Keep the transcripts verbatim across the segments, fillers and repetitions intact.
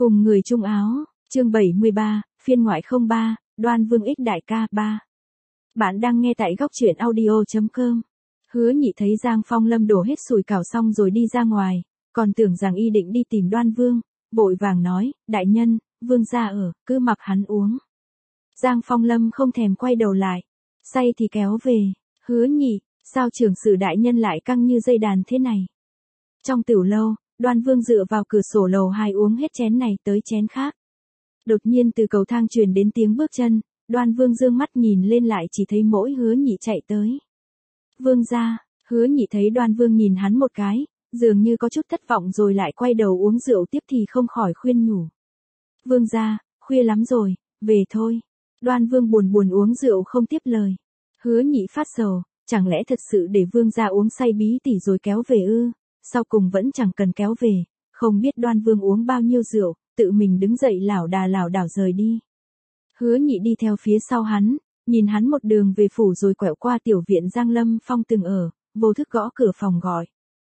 Cùng người chung áo, chương bảy mươi ba, phiên ngoại không ba, Đoan Vương ích đại ca ba. Bạn đang nghe tại góc truyện audio chấm com. Hứa Nhị thấy Giang Phong Lâm đổ hết sủi cảo xong rồi đi ra ngoài, còn tưởng rằng y định đi tìm Đoan Vương, vội vàng nói, đại nhân, Vương gia ở, cứ mặc hắn uống. Giang Phong Lâm không thèm quay đầu lại, say thì kéo về, Hứa Nhị, sao trưởng sử đại nhân lại căng như dây đàn thế này? Trong tiểu lâu, Đoan Vương dựa vào cửa sổ lầu hai uống hết chén này tới chén khác. Đột nhiên từ cầu thang truyền đến tiếng bước chân, Đoan Vương dương mắt nhìn lên lại chỉ thấy mỗi Hứa Nhị chạy tới. Vương gia, Hứa Nhị thấy Đoan Vương nhìn hắn một cái, dường như có chút thất vọng rồi lại quay đầu uống rượu tiếp thì không khỏi khuyên nhủ. Vương gia, khuya lắm rồi, về thôi. Đoan Vương buồn buồn uống rượu không tiếp lời. Hứa Nhị phát sầu, chẳng lẽ thật sự để Vương gia uống say bí tỉ rồi kéo về ư? Sau cùng vẫn chẳng cần kéo về, không biết Đoan Vương uống bao nhiêu rượu, tự mình đứng dậy lảo đà lảo đảo rời đi. Hứa Nhị đi theo phía sau hắn, nhìn hắn một đường về phủ rồi quẹo qua tiểu viện Giang Lâm Phong từng ở, vô thức gõ cửa phòng gọi.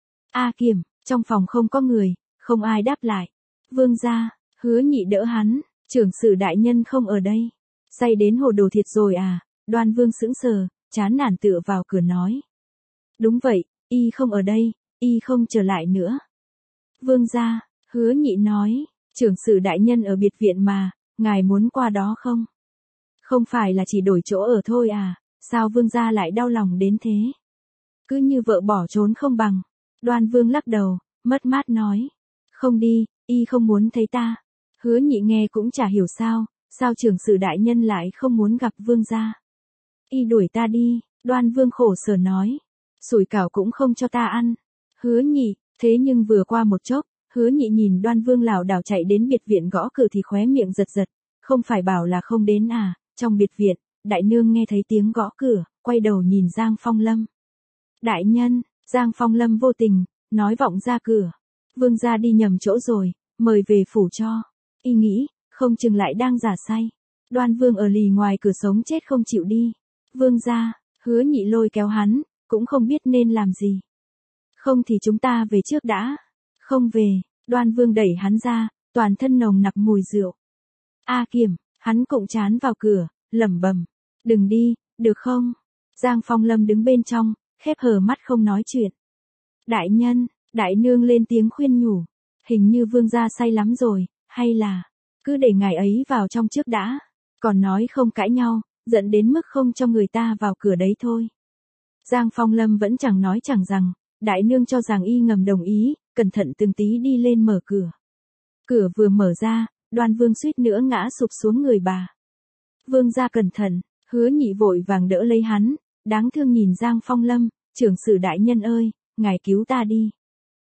A Kiềm, trong phòng không có người, không ai đáp lại. Vương gia, Hứa Nhị đỡ hắn, trưởng sử đại nhân không ở đây. Say đến hồ đồ thiệt rồi à? Đoan Vương sững sờ, chán nản tựa vào cửa nói. Đúng vậy, y không ở đây. Y không trở lại nữa. Vương gia, Hứa Nhị nói, trưởng sử đại nhân ở biệt viện mà, ngài muốn qua đó không? Không phải là chỉ đổi chỗ ở thôi à, sao vương gia lại đau lòng đến thế? Cứ như vợ bỏ trốn không bằng. Đoan Vương lắc đầu, mất mát nói. Không đi, y không muốn thấy ta. Hứa Nhị nghe cũng chả hiểu sao, sao trưởng sử đại nhân lại không muốn gặp vương gia. Y đuổi ta đi, Đoan Vương khổ sở nói. Sủi cảo cũng không cho ta ăn. Hứa Nhị, thế nhưng vừa qua một chốc, Hứa Nhị nhìn Đoan Vương lảo đảo chạy đến biệt viện gõ cửa thì khóe miệng giật giật, không phải bảo là không đến à? Trong biệt viện, đại nương nghe thấy tiếng gõ cửa, quay đầu nhìn Giang Phong Lâm. Đại nhân, Giang Phong Lâm vô tình, nói vọng ra cửa. Vương gia đi nhầm chỗ rồi, mời về phủ cho. Y nghĩ, không chừng lại đang giả say. Đoan Vương ở lì ngoài cửa sống chết không chịu đi. Vương gia, Hứa Nhị lôi kéo hắn, cũng không biết nên làm gì. Không thì chúng ta về trước đã. Không về, Đoan Vương đẩy hắn ra, toàn thân nồng nặc mùi rượu. A Kiềm, hắn cụng chán vào cửa, lẩm bẩm, đừng đi, được không? Giang Phong Lâm đứng bên trong, khép hờ mắt không nói chuyện. Đại nhân, đại nương lên tiếng khuyên nhủ, hình như vương gia say lắm rồi, hay là, cứ để ngài ấy vào trong trước đã, còn nói không cãi nhau, giận đến mức không cho người ta vào cửa đấy thôi. Giang Phong Lâm vẫn chẳng nói chẳng rằng, đại nương cho rằng y ngầm đồng ý, cẩn thận từng tí đi lên mở cửa. Cửa vừa mở ra, Đoan Vương suýt nữa ngã sụp xuống người bà. Vương gia cẩn thận, Hứa Nhị vội vàng đỡ lấy hắn, đáng thương nhìn Giang Phong Lâm, trưởng sử đại nhân ơi, ngài cứu ta đi.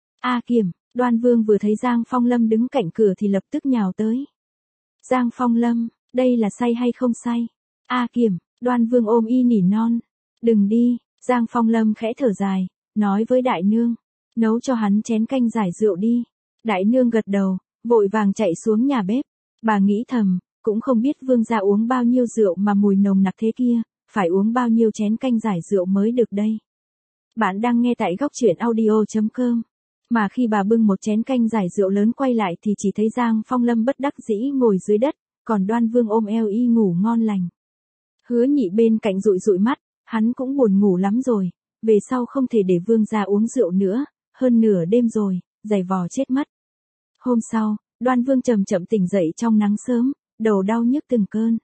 A Kiềm, Đoan Vương vừa thấy Giang Phong Lâm đứng cạnh cửa thì lập tức nhào tới. Giang Phong Lâm, đây là say hay không say? A Kiềm, Đoan Vương ôm y nỉ non. Đừng đi, Giang Phong Lâm khẽ thở dài, nói với đại nương, nấu cho hắn chén canh giải rượu đi. Đại nương gật đầu, vội vàng chạy xuống nhà bếp. Bà nghĩ thầm, cũng không biết vương gia uống bao nhiêu rượu mà mùi nồng nặc thế kia, phải uống bao nhiêu chén canh giải rượu mới được đây. Bạn đang nghe tại góc truyện audio chấm com. Mà khi bà bưng một chén canh giải rượu lớn quay lại thì chỉ thấy Giang Phong Lâm bất đắc dĩ ngồi dưới đất, còn Đoan Vương ôm eo y ngủ ngon lành. Hứa Nhị bên cạnh dụi dụi mắt, hắn cũng buồn ngủ lắm rồi, về sau không thể để vương gia uống rượu nữa, hơn nửa đêm rồi, giày vò chết mất. Hôm sau, Đoan Vương chậm chậm tỉnh dậy trong nắng sớm, đầu đau nhức từng cơn.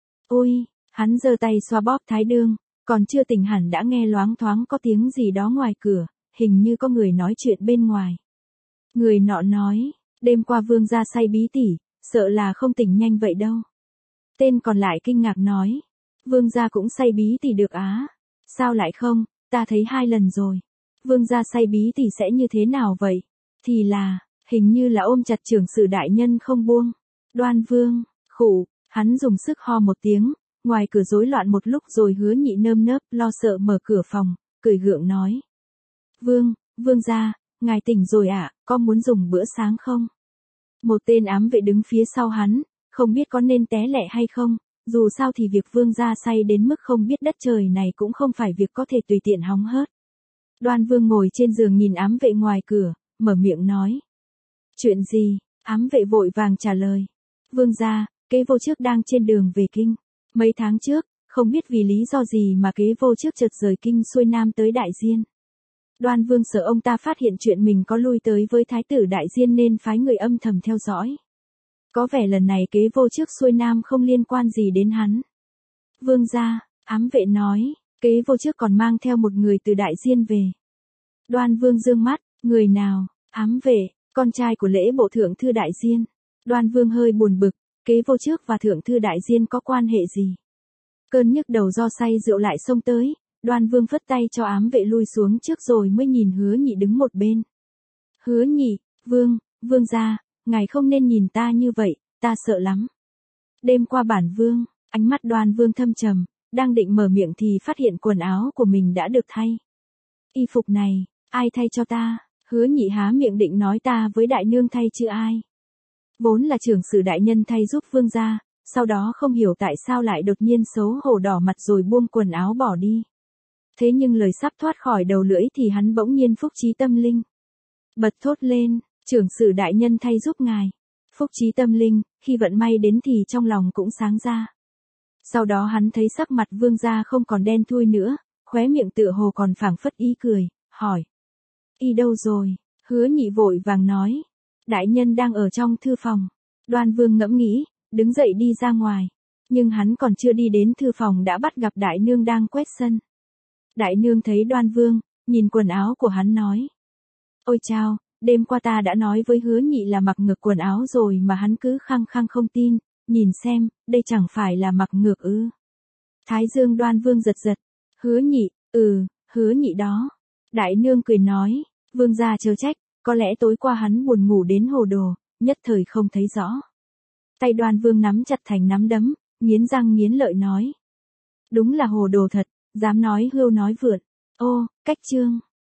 Ôi, hắn giơ tay xoa bóp thái đương, còn chưa tỉnh hẳn đã nghe loáng thoáng có tiếng gì đó ngoài cửa, hình như có người nói chuyện bên ngoài. Người nọ nói, đêm qua vương gia say bí tỉ, sợ là không tỉnh nhanh vậy đâu. Tên còn lại kinh ngạc nói, vương gia cũng say bí tỉ được á? Sao lại không, ta thấy hai lần rồi. Vương gia say bí tỉ sẽ như thế nào vậy? Thì là, hình như là ôm chặt trưởng sử đại nhân không buông. Đoan Vương, khụ, hắn dùng sức ho một tiếng, ngoài cửa rối loạn một lúc rồi Hứa Nhị nơm nớp lo sợ mở cửa phòng, cười gượng nói. Vương, vương gia, ngài tỉnh rồi ạ, à, có muốn dùng bữa sáng không? Một tên ám vệ đứng phía sau hắn, không biết có nên té lẹ hay không, dù sao thì việc vương gia say đến mức không biết đất trời này cũng không phải việc có thể tùy tiện hóng hớt. Đoan Vương ngồi trên giường nhìn ám vệ ngoài cửa, mở miệng nói. Chuyện gì? Ám vệ vội vàng trả lời. Vương gia, kế vô trước đang trên đường về kinh. Mấy tháng trước, không biết vì lý do gì mà kế vô trước chợt rời kinh xuôi nam tới Đại Diên. Đoan Vương sợ ông ta phát hiện chuyện mình có lui tới với thái tử Đại Diên nên phái người âm thầm theo dõi. Có vẻ lần này kế vô trước xuôi nam không liên quan gì đến hắn. Vương gia, ám vệ nói, kế vô trước còn mang theo một người từ Đại Diên về. Đoan Vương dương mắt, người nào? Ám vệ, con trai của lễ bộ thượng thư Đại Diên. Đoan Vương hơi buồn bực, kế vô trước và thượng thư Đại Diên có quan hệ gì? Cơn nhức đầu do say rượu lại xông tới, Đoan Vương phất tay cho ám vệ lui xuống trước rồi mới nhìn Hứa Nhị đứng một bên. Hứa Nhị, Vương, Vương gia, ngài không nên nhìn ta như vậy, ta sợ lắm. Đêm qua bản Vương, ánh mắt Đoan Vương thâm trầm, đang định mở miệng thì phát hiện quần áo của mình đã được thay. Y phục này, ai thay cho ta? Hứa Nhị há miệng định nói ta với đại nương thay chứ ai. Vốn là trưởng sử đại nhân thay giúp Vương gia, sau đó không hiểu tại sao lại đột nhiên xấu hổ đỏ mặt rồi buông quần áo bỏ đi. Thế nhưng lời sắp thoát khỏi đầu lưỡi thì hắn bỗng nhiên phúc trí tâm linh. Bật thốt lên, trưởng sử đại nhân thay giúp ngài. Phúc trí tâm linh, khi vận may đến thì trong lòng cũng sáng ra. Sau đó hắn thấy sắc mặt Vương gia không còn đen thui nữa, khóe miệng tựa hồ còn phảng phất ý cười, hỏi. Y đâu rồi? Hứa Nhị vội vàng nói. Đại nhân đang ở trong thư phòng. Đoan Vương ngẫm nghĩ, đứng dậy đi ra ngoài. Nhưng hắn còn chưa đi đến thư phòng đã bắt gặp đại nương đang quét sân. Đại nương thấy Đoan Vương, nhìn quần áo của hắn nói. Ôi chao, đêm qua ta đã nói với Hứa Nhị là mặc ngược quần áo rồi mà hắn cứ khăng khăng không tin, nhìn xem, đây chẳng phải là mặc ngược ư. Thái dương Đoan Vương giật giật. Hứa Nhị, ừ, Hứa Nhị đó. Đại nương cười nói, Vương gia chớ trách, có lẽ tối qua hắn buồn ngủ đến hồ đồ, nhất thời không thấy rõ. Tay Đoan Vương nắm chặt thành nắm đấm, nghiến răng nghiến lợi nói. Đúng là hồ đồ thật, dám nói hưu nói vượn. Ô, cách chương.